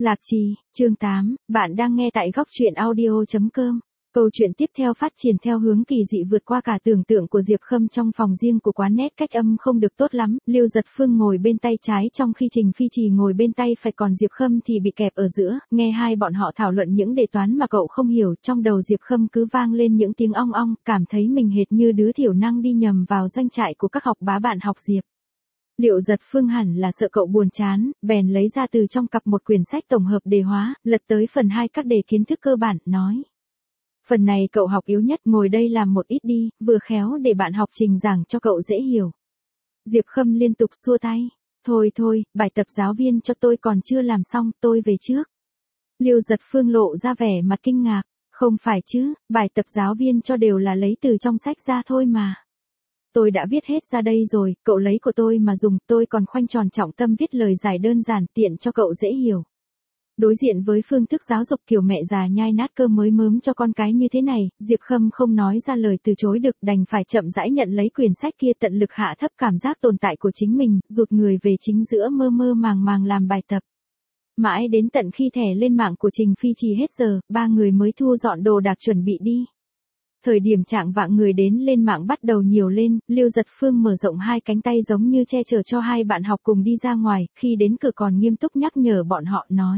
Lạc Trì, chương 8, bạn đang nghe tại góc truyện audio.com. Câu chuyện tiếp theo phát triển theo hướng kỳ dị vượt qua cả tưởng tượng của Diệp Khâm trong phòng riêng của quán nét cách âm không được tốt lắm, Lưu Giật Phương ngồi bên tay trái trong khi Trình Phi Trì ngồi bên tay phải còn Diệp Khâm thì bị kẹp ở giữa, nghe hai bọn họ thảo luận những đề toán mà cậu không hiểu, trong đầu Diệp Khâm cứ vang lên những tiếng ong ong, cảm thấy mình hệt như đứa thiểu năng đi nhầm vào doanh trại của các học bá bạn học Diệp. Liệu Giật Phương hẳn là sợ cậu buồn chán, bèn lấy ra từ trong cặp một quyển sách tổng hợp đề hóa, lật tới phần 2 các đề kiến thức cơ bản, nói. Phần này cậu học yếu nhất, ngồi đây làm một ít đi, vừa khéo để bạn học Trình giảng cho cậu dễ hiểu. Diệp Khâm liên tục xua tay. Thôi, bài tập giáo viên cho tôi còn chưa làm xong, tôi về trước. Lưu Giật Phương lộ ra vẻ mặt kinh ngạc. Không phải chứ, bài tập giáo viên cho đều là lấy từ trong sách ra thôi mà. Tôi đã viết hết ra đây rồi, cậu lấy của tôi mà dùng, tôi còn khoanh tròn trọng tâm viết lời giải đơn giản tiện cho cậu dễ hiểu. Đối diện với phương thức giáo dục kiểu mẹ già nhai nát cơm mới mớm cho con cái như thế này, Diệp Khâm không nói ra lời từ chối được, đành phải chậm rãi nhận lấy quyển sách kia, tận lực hạ thấp cảm giác tồn tại của chính mình, rụt người về chính giữa, mơ mơ màng màng làm bài tập. Mãi đến tận khi thẻ lên mạng của Trình Phi Trì hết giờ, ba người mới thu dọn đồ đạc chuẩn bị đi. Thời điểm trạng vạng người đến lên mạng bắt đầu nhiều lên, Lưu Giật Phương mở rộng hai cánh tay giống như che chở cho hai bạn học cùng đi ra ngoài, khi đến cửa còn nghiêm túc nhắc nhở bọn họ, nói.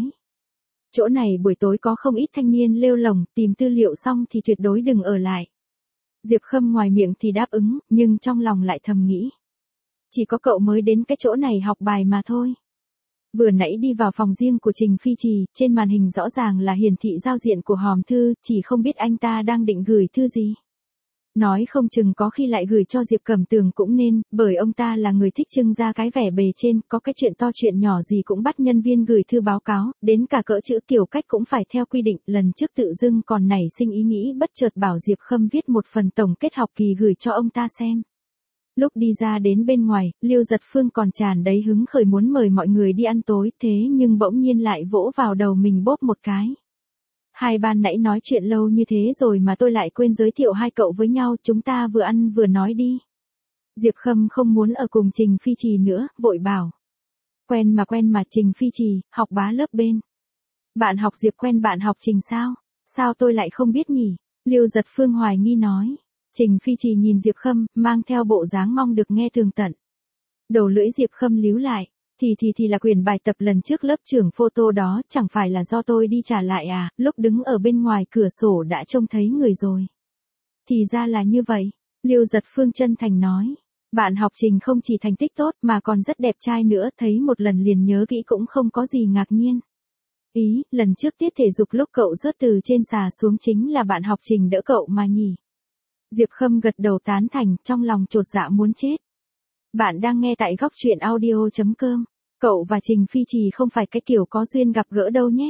Chỗ này buổi tối có không ít thanh niên lêu lồng, tìm tư liệu xong thì tuyệt đối đừng ở lại. Diệp Khâm ngoài miệng thì đáp ứng, nhưng trong lòng lại thầm nghĩ. Chỉ có cậu mới đến cái chỗ này học bài mà thôi. Vừa nãy đi vào phòng riêng của Trình Phi Trì, trên màn hình rõ ràng là hiển thị giao diện của hòm thư, chỉ không biết anh ta đang định gửi thư gì. Nói không chừng có khi lại gửi cho Diệp Cẩm Tường cũng nên, bởi ông ta là người thích trưng ra cái vẻ bề trên, có cái chuyện to chuyện nhỏ gì cũng bắt nhân viên gửi thư báo cáo, đến cả cỡ chữ kiểu cách cũng phải theo quy định, lần trước tự dưng còn nảy sinh ý nghĩ bất chợt bảo Diệp Khâm viết một phần tổng kết học kỳ gửi cho ông ta xem. Lúc đi ra đến bên ngoài, Lưu Giật Phương còn tràn đầy hứng khởi muốn mời mọi người đi ăn tối, thế nhưng bỗng nhiên lại vỗ vào đầu mình bóp một cái. Hai ban nãy nói chuyện lâu như thế rồi mà tôi lại quên giới thiệu hai cậu với nhau, chúng ta vừa ăn vừa nói đi. Diệp Khâm không muốn ở cùng Trình Phi Trì nữa, vội bảo. Quen mà Trình Phi Trì, học bá lớp bên. Bạn học Diệp quen bạn học Trình sao? Sao tôi lại không biết nhỉ? Lưu Giật Phương hoài nghi nói. Trình Phi Trì nhìn Diệp Khâm, mang theo bộ dáng mong được nghe tường tận. Đầu lưỡi Diệp Khâm líu lại. Thì là quyển bài tập lần trước lớp trưởng photo đó, chẳng phải là do tôi đi trả lại à, lúc đứng ở bên ngoài cửa sổ đã trông thấy người rồi. Thì ra là như vậy, Lưu Giật Phương chân thành nói. Bạn học Trình không chỉ thành tích tốt mà còn rất đẹp trai nữa, thấy một lần liền nhớ kỹ cũng không có gì ngạc nhiên. Ý, lần trước tiết thể dục lúc cậu rớt từ trên xà xuống chính là bạn học Trình đỡ cậu mà nhỉ. Diệp Khâm gật đầu tán thành, trong lòng chột dạ muốn chết. Bạn đang nghe tại góc truyện audio.com. Cậu và Trình Phi Trì không phải cái kiểu có duyên gặp gỡ đâu nhé.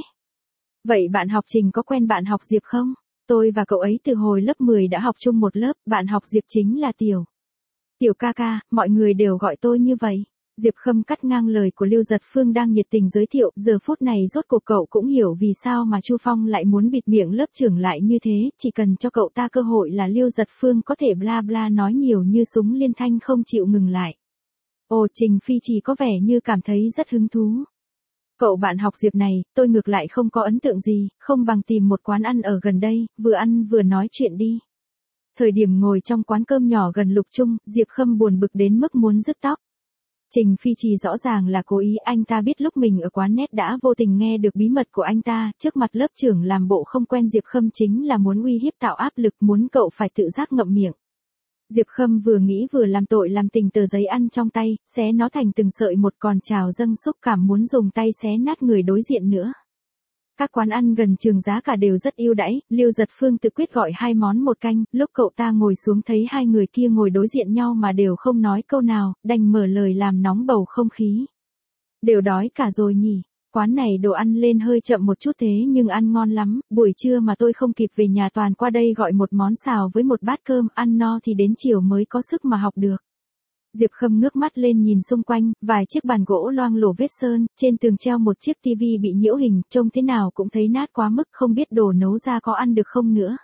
Vậy bạn học Trình có quen bạn học Diệp không? Tôi và cậu ấy từ hồi lớp 10 đã học chung một lớp, bạn học Diệp chính là Tiểu. Tiểu ca ca, mọi người đều gọi tôi như vậy. Diệp Khâm cắt ngang lời của Lưu Giật Phương đang nhiệt tình giới thiệu, giờ phút này rốt cuộc cậu cũng hiểu vì sao mà Chu Phong lại muốn bịt miệng lớp trưởng lại như thế, chỉ cần cho cậu ta cơ hội là Lưu Giật Phương có thể bla bla nói nhiều như súng liên thanh không chịu ngừng lại. Ồ, Trình Phi Trì có vẻ như cảm thấy rất hứng thú. Cậu bạn học Diệp này, tôi ngược lại không có ấn tượng gì, không bằng tìm một quán ăn ở gần đây, vừa ăn vừa nói chuyện đi. Thời điểm ngồi trong quán cơm nhỏ gần Lục Trung, Diệp Khâm buồn bực đến mức muốn rứt tóc. Trình Phi Trì rõ ràng là cố ý, anh ta biết lúc mình ở quán nét đã vô tình nghe được bí mật của anh ta, trước mặt lớp trưởng làm bộ không quen Diệp Khâm chính là muốn uy hiếp tạo áp lực, muốn cậu phải tự giác ngậm miệng. Diệp Khâm vừa nghĩ vừa làm tội làm tình tờ giấy ăn trong tay, xé nó thành từng sợi một, còn trào dâng xúc cảm muốn dùng tay xé nát người đối diện nữa. Các quán ăn gần trường giá cả đều rất ưu đãi, Lưu Giật Phương tự quyết gọi 2 món 1 canh, lúc cậu ta ngồi xuống thấy hai người kia ngồi đối diện nhau mà đều không nói câu nào, đành mở lời làm nóng bầu không khí. Đều đói cả rồi nhỉ, quán này đồ ăn lên hơi chậm một chút thế nhưng ăn ngon lắm, buổi trưa mà tôi không kịp về nhà toàn qua đây gọi một món xào với một bát cơm, ăn no thì đến chiều mới có sức mà học được. Diệp Khâm ngước mắt lên nhìn xung quanh, vài chiếc bàn gỗ loang lổ vết sơn, trên tường treo một chiếc tivi bị nhiễu hình, trông thế nào cũng thấy nát quá mức, không biết đồ nấu ra có ăn được không nữa.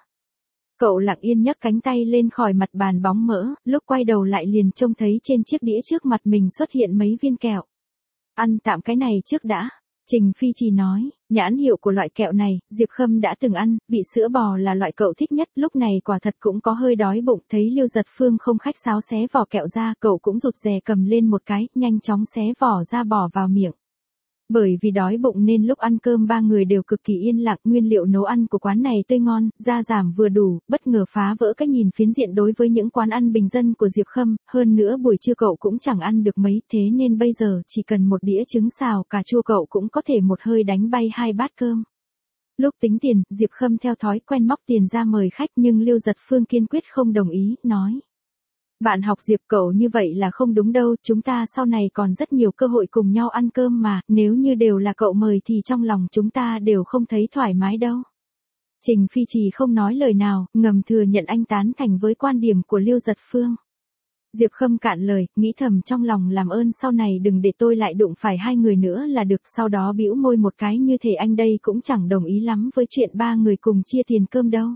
Cậu lặng yên nhấc cánh tay lên khỏi mặt bàn bóng mỡ, lúc quay đầu lại liền trông thấy trên chiếc đĩa trước mặt mình xuất hiện mấy viên kẹo. Ăn tạm cái này trước đã. Trình Phi Trì nói, nhãn hiệu của loại kẹo này, Diệp Khâm đã từng ăn, vị sữa bò là loại cậu thích nhất, lúc này quả thật cũng có hơi đói bụng, thấy Lưu Giật Phương không khách sáo xé vỏ kẹo ra, cậu cũng rụt rè cầm lên một cái, nhanh chóng xé vỏ ra bỏ vào miệng. Bởi vì đói bụng nên lúc ăn cơm ba người đều cực kỳ yên lặng, nguyên liệu nấu ăn của quán này tươi ngon, gia giảm vừa đủ, bất ngờ phá vỡ cách nhìn phiến diện đối với những quán ăn bình dân của Diệp Khâm, hơn nữa buổi trưa cậu cũng chẳng ăn được mấy, thế nên bây giờ chỉ cần một đĩa trứng xào cà chua cậu cũng có thể một hơi đánh bay 2 bát cơm. Lúc tính tiền, Diệp Khâm theo thói quen móc tiền ra mời khách nhưng Lưu Giật Phương kiên quyết không đồng ý, nói. Bạn học Diệp cậu như vậy là không đúng đâu, chúng ta sau này còn rất nhiều cơ hội cùng nhau ăn cơm mà, nếu như đều là cậu mời thì trong lòng chúng ta đều không thấy thoải mái đâu. Trình Phi Trì không nói lời nào, ngầm thừa nhận anh tán thành với quan điểm của Lưu Giật Phương. Diệp Khâm cạn lời, nghĩ thầm trong lòng làm ơn sau này đừng để tôi lại đụng phải 2 người nữa là được, sau đó bĩu môi một cái như thể anh đây cũng chẳng đồng ý lắm với chuyện 3 người cùng chia tiền cơm đâu.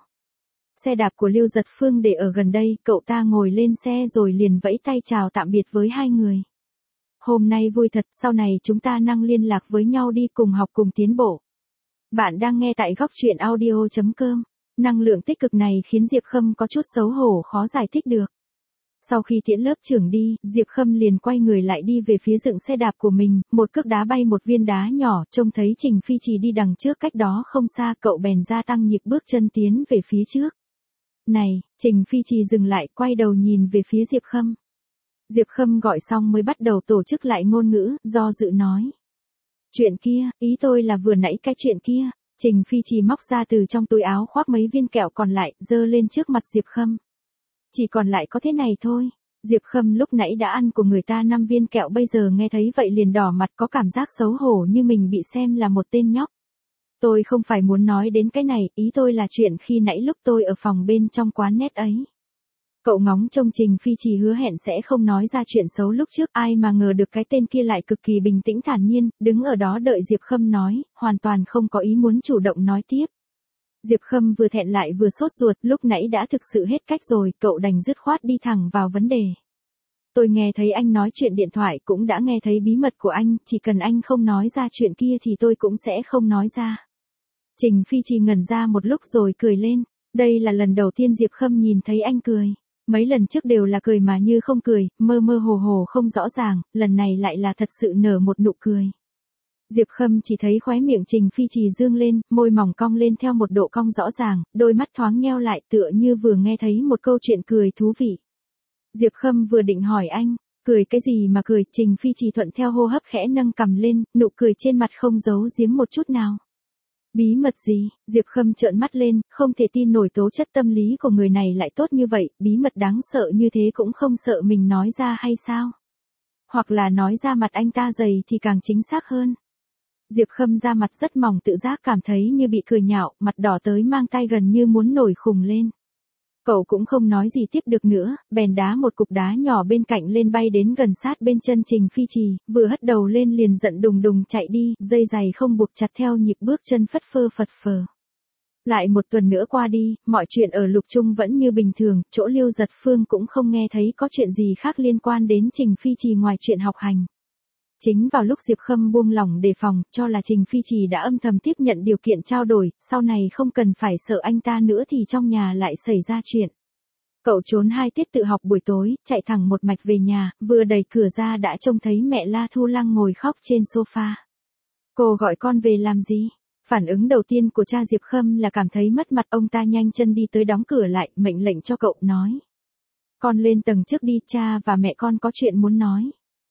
Xe đạp của Lưu Giật Phương để ở gần đây, cậu ta ngồi lên xe rồi liền vẫy tay chào tạm biệt với 2 người. Hôm nay vui thật, sau này chúng ta năng liên lạc với nhau đi, cùng học cùng tiến bộ. Bạn đang nghe tại góc truyện audio.com. Năng lượng tích cực này khiến Diệp Khâm có chút xấu hổ khó giải thích được. Sau khi tiễn lớp trưởng đi, Diệp Khâm liền quay người lại đi về phía dựng xe đạp của mình, một cước đá bay một viên đá nhỏ, trông thấy Trình Phi Trì đi đằng trước cách đó không xa, cậu bèn gia tăng nhịp bước chân tiến về phía trước. Này, Trình Phi Trì dừng lại, quay đầu nhìn về phía Diệp Khâm. Diệp Khâm gọi xong mới bắt đầu tổ chức lại ngôn ngữ, do dự nói. Chuyện kia, ý tôi là vừa nãy cái chuyện kia. Trình Phi Trì móc ra từ trong túi áo khoác mấy viên kẹo còn lại, giơ lên trước mặt Diệp Khâm. Chỉ còn lại có thế này thôi. Diệp Khâm lúc nãy đã ăn của người ta 5 viên kẹo, bây giờ nghe thấy vậy liền đỏ mặt, có cảm giác xấu hổ như mình bị xem là một tên nhóc. Tôi không phải muốn nói đến cái này, ý tôi là chuyện khi nãy lúc tôi ở phòng bên trong quán nét ấy. Cậu ngóng trông Trình Phi Trì hứa hẹn sẽ không nói ra chuyện xấu lúc trước, ai mà ngờ được cái tên kia lại cực kỳ bình tĩnh thản nhiên, đứng ở đó đợi Diệp Khâm nói, hoàn toàn không có ý muốn chủ động nói tiếp. Diệp Khâm vừa thẹn lại vừa sốt ruột, lúc nãy đã thực sự hết cách rồi, cậu đành dứt khoát đi thẳng vào vấn đề. Tôi nghe thấy anh nói chuyện điện thoại, cũng đã nghe thấy bí mật của anh, chỉ cần anh không nói ra chuyện kia thì tôi cũng sẽ không nói ra. Trình Phi Trì ngẩn ra một lúc rồi cười lên, đây là lần đầu tiên Diệp Khâm nhìn thấy anh cười. Mấy lần trước đều là cười mà như không cười, mơ mơ hồ hồ không rõ ràng, lần này lại là thật sự nở một nụ cười. Diệp Khâm chỉ thấy khóe miệng Trình Phi Trì dương lên, môi mỏng cong lên theo một độ cong rõ ràng, đôi mắt thoáng nheo lại tựa như vừa nghe thấy một câu chuyện cười thú vị. Diệp Khâm vừa định hỏi anh, cười cái gì mà cười, Trình Phi Trì thuận theo hô hấp khẽ nâng cằm lên, nụ cười trên mặt không giấu giếm một chút nào. Bí mật gì? Diệp Khâm trợn mắt lên, không thể tin nổi tố chất tâm lý của người này lại tốt như vậy, bí mật đáng sợ như thế cũng không sợ mình nói ra hay sao? Hoặc là nói ra mặt anh ta dày thì càng chính xác hơn. Diệp Khâm ra mặt rất mỏng, tự giác cảm thấy như bị cười nhạo, mặt đỏ tới mang tai gần như muốn nổi khùng lên. Cậu cũng không nói gì tiếp được nữa, bèn đá một cục đá nhỏ bên cạnh lên bay đến gần sát bên chân Trình Phi Trì, vừa hất đầu lên liền giận đùng đùng chạy đi, dây giày không buộc chặt theo nhịp bước chân phất phơ phật phờ. Lại một tuần nữa qua đi, mọi chuyện ở Lục Trung vẫn như bình thường, chỗ Lưu Giật Phương cũng không nghe thấy có chuyện gì khác liên quan đến Trình Phi Trì ngoài chuyện học hành. Chính vào lúc Diệp Khâm buông lỏng đề phòng, cho là Trình Phi Trì đã âm thầm tiếp nhận điều kiện trao đổi, sau này không cần phải sợ anh ta nữa thì trong nhà lại xảy ra chuyện. Cậu trốn 2 tiết tự học buổi tối, chạy thẳng một mạch về nhà, vừa đẩy cửa ra đã trông thấy mẹ La Thu Lăng ngồi khóc trên sofa. Cô gọi con về làm gì? Phản ứng đầu tiên của cha Diệp Khâm là cảm thấy mất mặt, ông ta nhanh chân đi tới đóng cửa lại, mệnh lệnh cho cậu, nói. Con lên tầng trước đi, cha và mẹ con có chuyện muốn nói.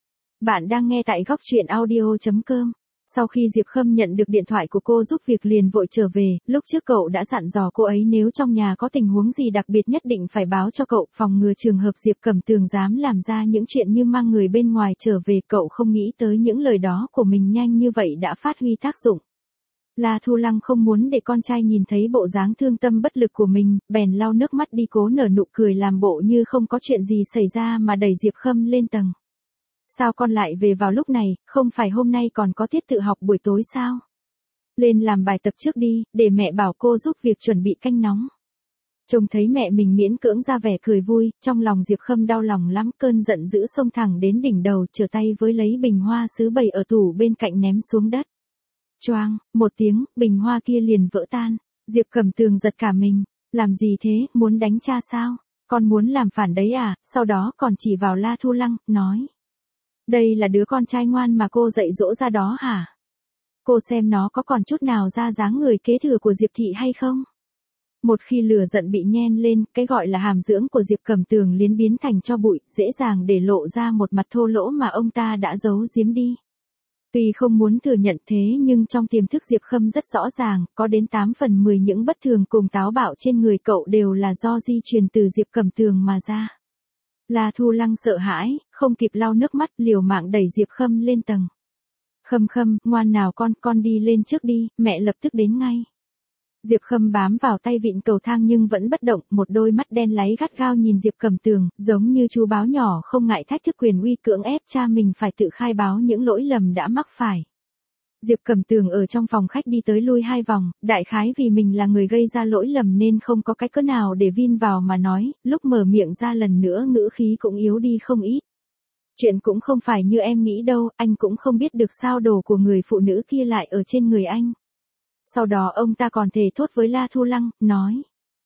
Bạn đang nghe tại góc truyện audio.com. Sau khi Diệp Khâm nhận được điện thoại của cô giúp việc liền vội trở về, lúc trước cậu đã dặn dò cô ấy nếu trong nhà có tình huống gì đặc biệt nhất định phải báo cho cậu, phòng ngừa trường hợp Diệp Cẩm Tường dám làm ra những chuyện như mang người bên ngoài trở về. Cậu không nghĩ tới những lời đó của mình nhanh như vậy đã phát huy tác dụng. La Thu Lăng không muốn để con trai nhìn thấy bộ dáng thương tâm bất lực của mình, bèn lau nước mắt đi cố nở nụ cười làm bộ như không có chuyện gì xảy ra mà đẩy Diệp Khâm lên tầng. Sao con lại về vào lúc này, không phải hôm nay còn có tiết tự học buổi tối sao? Lên làm bài tập trước đi, để mẹ bảo cô giúp việc chuẩn bị canh nóng. Trông thấy mẹ mình miễn cưỡng ra vẻ cười vui, trong lòng Diệp Khâm đau lòng lắm, cơn giận dữ xông thẳng đến đỉnh đầu, trở tay với lấy bình hoa sứ bày ở tủ bên cạnh ném xuống đất. Choang, một tiếng, bình hoa kia liền vỡ tan. Diệp Cẩm Tường giật cả mình. Làm gì thế, muốn đánh cha sao? Con muốn làm phản đấy à? Sau đó còn chỉ vào La Thu Lăng, nói. Đây là đứa con trai ngoan mà cô dạy dỗ ra đó hả? Cô xem nó có còn chút nào ra dáng người kế thừa của Diệp thị hay không? Một khi lửa giận bị nhen lên, cái gọi là hàm dưỡng của Diệp Cẩm Tường liền biến thành tro bụi, dễ dàng để lộ ra một mặt thô lỗ mà ông ta đã giấu giếm đi. Tuy không muốn thừa nhận thế nhưng trong tiềm thức Diệp Khâm rất rõ ràng, có đến 8 phần 10 những bất thường cùng táo bạo trên người cậu đều là do di truyền từ Diệp Cẩm Tường mà ra. La Thu Lăng sợ hãi, không kịp lau nước mắt, liều mạng đẩy Diệp Khâm lên tầng. Khâm, ngoan nào con đi lên trước đi, mẹ lập tức đến ngay. Diệp Khâm bám vào tay vịn cầu thang nhưng vẫn bất động, một đôi mắt đen láy gắt gao nhìn Diệp Cẩm Tường, giống như chú báo nhỏ không ngại thách thức quyền uy cưỡng ép cha mình phải tự khai báo những lỗi lầm đã mắc phải. Diệp Cẩm Tường ở trong phòng khách đi tới lui 2 vòng, đại khái vì mình là người gây ra lỗi lầm nên không có cái cớ nào để vin vào mà nói, lúc mở miệng ra lần nữa ngữ khí cũng yếu đi không ít. Chuyện cũng không phải như em nghĩ đâu, anh cũng không biết được sao đồ của người phụ nữ kia lại ở trên người anh. Sau đó ông ta còn thề thốt với La Thu Lăng, nói.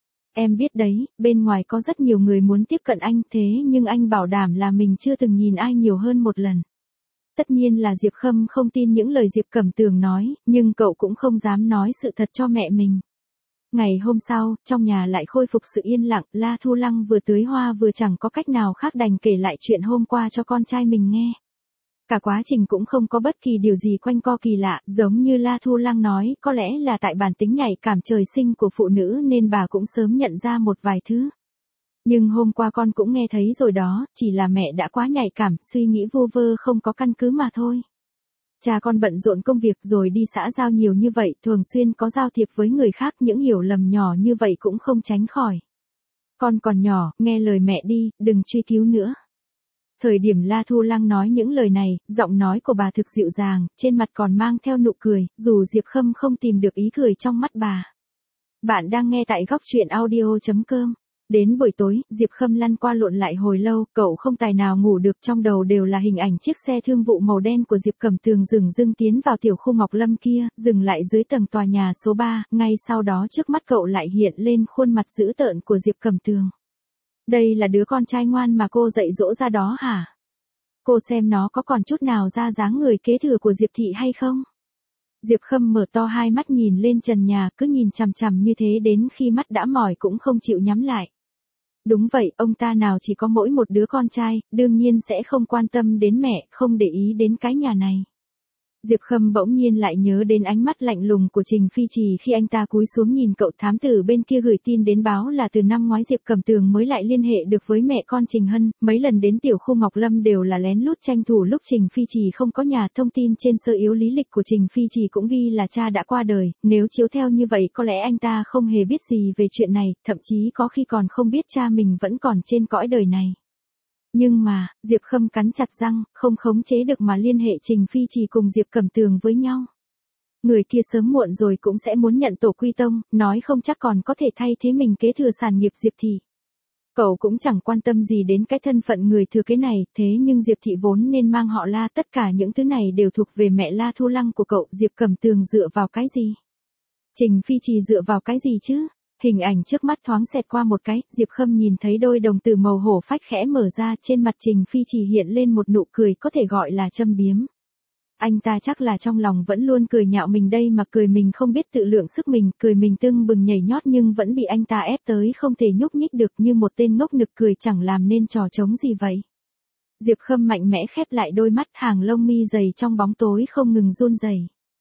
Em biết đấy, bên ngoài có rất nhiều người muốn tiếp cận anh thế nhưng anh bảo đảm là mình chưa từng nhìn ai nhiều hơn một lần. Tất nhiên là Diệp Khâm không tin những lời Diệp Cẩm Tường nói, nhưng cậu cũng không dám nói sự thật cho mẹ mình. Ngày hôm sau, trong nhà lại khôi phục sự yên lặng, La Thu Lăng vừa tưới hoa vừa chẳng có cách nào khác đành kể lại chuyện hôm qua cho con trai mình nghe. Cả quá trình cũng không có bất kỳ điều gì quanh co kỳ lạ, giống như La Thu Lăng nói, có lẽ là tại bản tính nhạy cảm trời sinh của phụ nữ nên bà cũng sớm nhận ra một vài thứ. Nhưng hôm qua con cũng nghe thấy rồi đó, chỉ là mẹ đã quá nhạy cảm, suy nghĩ vu vơ không có căn cứ mà thôi. Cha con bận rộn công việc rồi đi xã giao nhiều như vậy, thường xuyên có giao thiệp với người khác, những hiểu lầm nhỏ như vậy cũng không tránh khỏi. Con còn nhỏ, nghe lời mẹ đi, đừng truy cứu nữa. Thời điểm La Thu Lăng nói những lời này, giọng nói của bà thực dịu dàng, trên mặt còn mang theo nụ cười, dù Diệp Khâm không tìm được ý cười trong mắt bà. Bạn đang nghe tại góc truyện audio.com. Đến buổi tối, Diệp Khâm lăn qua lộn lại hồi lâu, cậu không tài nào ngủ được, trong đầu đều là hình ảnh chiếc xe thương vụ màu đen của Diệp Cẩm Tường dừng tiến vào tiểu khu Ngọc Lâm kia, dừng lại dưới tầng tòa nhà số 3, ngay sau đó trước mắt cậu lại hiện lên khuôn mặt dữ tợn của Diệp Cẩm Tường. Đây là đứa con trai ngoan mà cô dạy dỗ ra đó hả? Cô xem nó có còn chút nào ra dáng người kế thừa của Diệp thị hay không? Diệp Khâm mở to hai mắt nhìn lên trần nhà, cứ nhìn chằm chằm như thế đến khi mắt đã mỏi cũng không chịu nhắm lại. Đúng vậy, ông ta nào chỉ có mỗi một đứa con trai, đương nhiên sẽ không quan tâm đến mẹ, không để ý đến cái nhà này. Diệp Khâm bỗng nhiên lại nhớ đến ánh mắt lạnh lùng của Trình Phi Trì khi anh ta cúi xuống nhìn cậu. Thám tử bên kia gửi tin đến báo là từ năm ngoái Diệp Cẩm Tường mới lại liên hệ được với mẹ con Trình Hân, mấy lần đến tiểu khu Ngọc Lâm đều là lén lút tranh thủ lúc Trình Phi Trì không có nhà. Thông tin trên sơ yếu lý lịch của Trình Phi Trì cũng ghi là cha đã qua đời, nếu chiếu theo như vậy có lẽ anh ta không hề biết gì về chuyện này, thậm chí có khi còn không biết cha mình vẫn còn trên cõi đời này. Nhưng mà, Diệp Khâm cắn chặt răng, không khống chế được mà liên hệ Trình Phi Trì cùng Diệp Cẩm Tường với nhau. Người kia sớm muộn rồi cũng sẽ muốn nhận tổ quy tông, nói không chắc còn có thể thay thế mình kế thừa sản nghiệp Diệp thị. Cậu cũng chẳng quan tâm gì đến cái thân phận người thừa kế này, thế nhưng Diệp thị vốn nên mang họ La, tất cả những thứ này đều thuộc về mẹ La Thu Lăng của cậu. Diệp Cẩm Tường dựa vào cái gì? Trình Phi Trì dựa vào cái gì chứ? Hình ảnh trước mắt thoáng xẹt qua một cái, Diệp Khâm nhìn thấy đôi đồng tử màu hổ phách khẽ mở ra, trên mặt Trình Phi Trì hiện lên một nụ cười có thể gọi là châm biếm. Anh ta chắc là trong lòng vẫn luôn cười nhạo mình đây mà, cười mình không biết tự lượng sức mình, cười mình tưng bừng nhảy nhót nhưng vẫn bị anh ta ép tới không thể nhúc nhích được, như một tên ngốc nực cười chẳng làm nên trò trống gì vậy. Diệp Khâm mạnh mẽ khép lại đôi mắt, hàng lông mi dày trong bóng tối không ngừng run rẩy.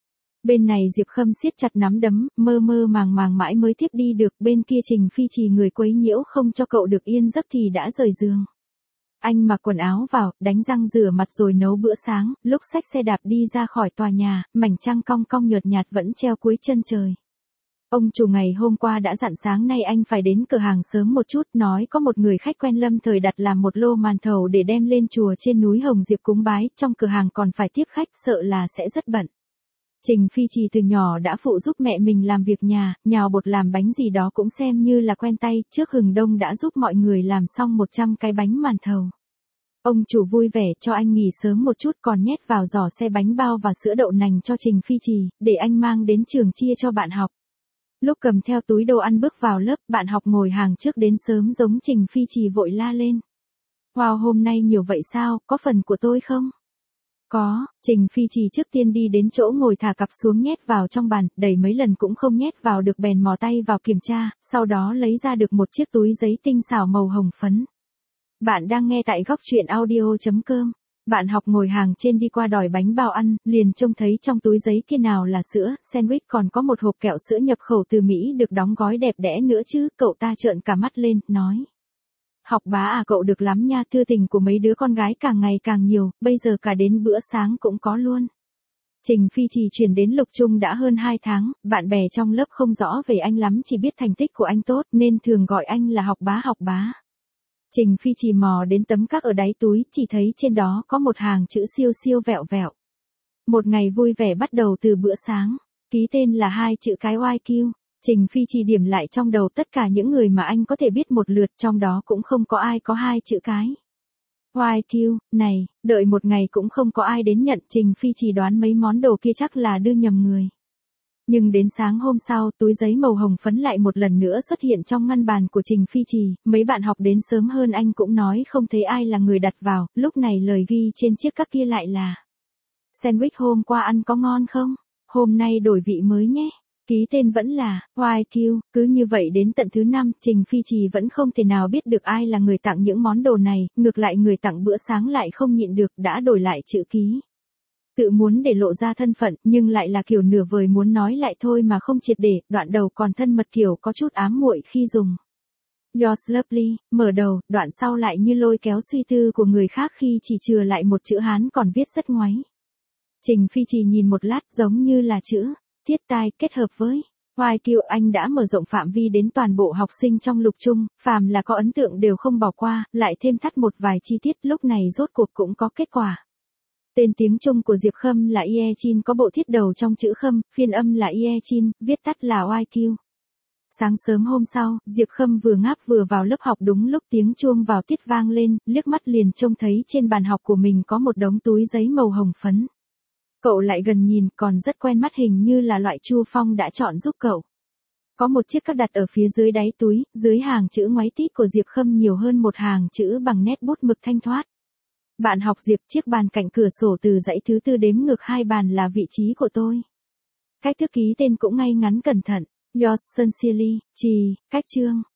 Bên này Diệp Khâm siết chặt nắm đấm, mơ màng mãi mới tiếp đi được. Bên kia Trình Phi Trì người quấy nhiễu không cho cậu được yên giấc thì đã rời giường. Anh mặc quần áo vào, đánh răng rửa mặt rồi nấu bữa sáng, lúc xách xe đạp đi ra khỏi tòa nhà, mảnh trăng cong cong nhợt nhạt vẫn treo cuối chân trời. Ông chủ ngày hôm qua đã dặn sáng nay anh phải đến cửa hàng sớm một chút, nói có một người khách quen lâm thời đặt làm một lô màn thầu để đem lên chùa trên núi Hồng Diệp cúng bái, trong cửa hàng còn phải tiếp khách, sợ là sẽ rất bận. Trình Phi Trì từ nhỏ đã phụ giúp mẹ mình làm việc nhà, nhào bột làm bánh gì đó cũng xem như là quen tay, trước hừng đông đã giúp mọi người làm xong 100 cái bánh màn thầu. Ông chủ vui vẻ cho anh nghỉ sớm một chút còn nhét vào giỏ xe bánh bao và sữa đậu nành cho Trình Phi Trì, để anh mang đến trường chia cho bạn học. Lúc cầm theo túi đồ ăn bước vào lớp, bạn học ngồi hàng trước đến sớm giống Trình Phi Trì vội la lên. Wow, hôm nay nhiều vậy sao, có phần của tôi không? Có, Trình Phi Trì trước tiên đi đến chỗ ngồi thả cặp xuống nhét vào trong bàn, đẩy mấy lần cũng không nhét vào được bèn mò tay vào kiểm tra, sau đó lấy ra được một chiếc túi giấy tinh xảo màu hồng phấn. Bạn đang nghe tại góc truyện audio.com. Bạn học ngồi hàng trên đi qua đòi bánh bao ăn, liền trông thấy trong túi giấy kia nào là sữa, sandwich còn có một hộp kẹo sữa nhập khẩu từ Mỹ được đóng gói đẹp đẽ nữa chứ, cậu ta trợn cả mắt lên, nói. Học bá à, cậu được lắm nha, thư tình của mấy đứa con gái càng ngày càng nhiều, bây giờ cả đến bữa sáng cũng có luôn. Trình Phi Trì chuyển đến Lục Trung đã hơn 2 tháng, bạn bè trong lớp không rõ về anh lắm, chỉ biết thành tích của anh tốt nên thường gọi anh là học bá học bá. Trình Phi Trì mò đến tấm các ở đáy túi, chỉ thấy trên đó có một hàng chữ siêu siêu vẹo vẹo. Một ngày vui vẻ bắt đầu từ bữa sáng, ký tên là 2 chữ cái YQ. Trình Phi Trì điểm lại trong đầu tất cả những người mà anh có thể biết một lượt, trong đó cũng không có ai có 2 chữ cái YQ, này, đợi một ngày cũng không có ai đến nhận, Trình Phi Trì đoán mấy món đồ kia chắc là đưa nhầm người. Nhưng đến sáng hôm sau, túi giấy màu hồng phấn lại một lần nữa xuất hiện trong ngăn bàn của Trình Phi Trì, mấy bạn học đến sớm hơn anh cũng nói không thấy ai là người đặt vào, lúc này lời ghi trên chiếc cắp kia lại là: Sandwich hôm qua ăn có ngon không? Hôm nay đổi vị mới nhé. Ký tên vẫn là YQ, cứ như vậy đến tận thứ 5, Trình Phi Trì vẫn không thể nào biết được ai là người tặng những món đồ này, ngược lại người tặng bữa sáng lại không nhịn được đã đổi lại chữ ký. Tự muốn để lộ ra thân phận, nhưng lại là kiểu nửa vời muốn nói lại thôi mà không triệt để, đoạn đầu còn thân mật kiểu có chút ám muội khi dùng. Yours lovely, mở đầu, đoạn sau lại như lôi kéo suy tư của người khác khi chỉ chừa lại một chữ Hán còn viết rất ngoáy. Trình Phi Trì nhìn một lát giống như là chữ thiết tai kết hợp với YQ, anh đã mở rộng phạm vi đến toàn bộ học sinh trong Lục Trung, phàm là có ấn tượng đều không bỏ qua, lại thêm thắt một vài chi tiết, lúc này rốt cuộc cũng có kết quả. Tên tiếng Trung của Diệp Khâm là Ye Chin, có bộ thiết đầu trong chữ Khâm, phiên âm là Ye Chin, viết tắt là YQ. Sáng sớm hôm sau, Diệp Khâm vừa ngáp vừa vào lớp học, đúng lúc tiếng chuông vào tiết vang lên, liếc mắt liền trông thấy trên bàn học của mình có một đống túi giấy màu hồng phấn. Cậu lại gần nhìn, còn rất quen mắt, hình như là loại Chu Phong đã chọn giúp cậu. Có một chiếc cắp đặt ở phía dưới đáy túi, dưới hàng chữ ngoáy tít của Diệp Khâm nhiều hơn một hàng chữ bằng nét bút mực thanh thoát. Bạn học Diệp, chiếc bàn cạnh cửa sổ từ dãy thứ 4 đếm ngược 2 bàn là vị trí của tôi. Cách thức ký tên cũng ngay ngắn cẩn thận. Yours sincerely, Trì, cách chương.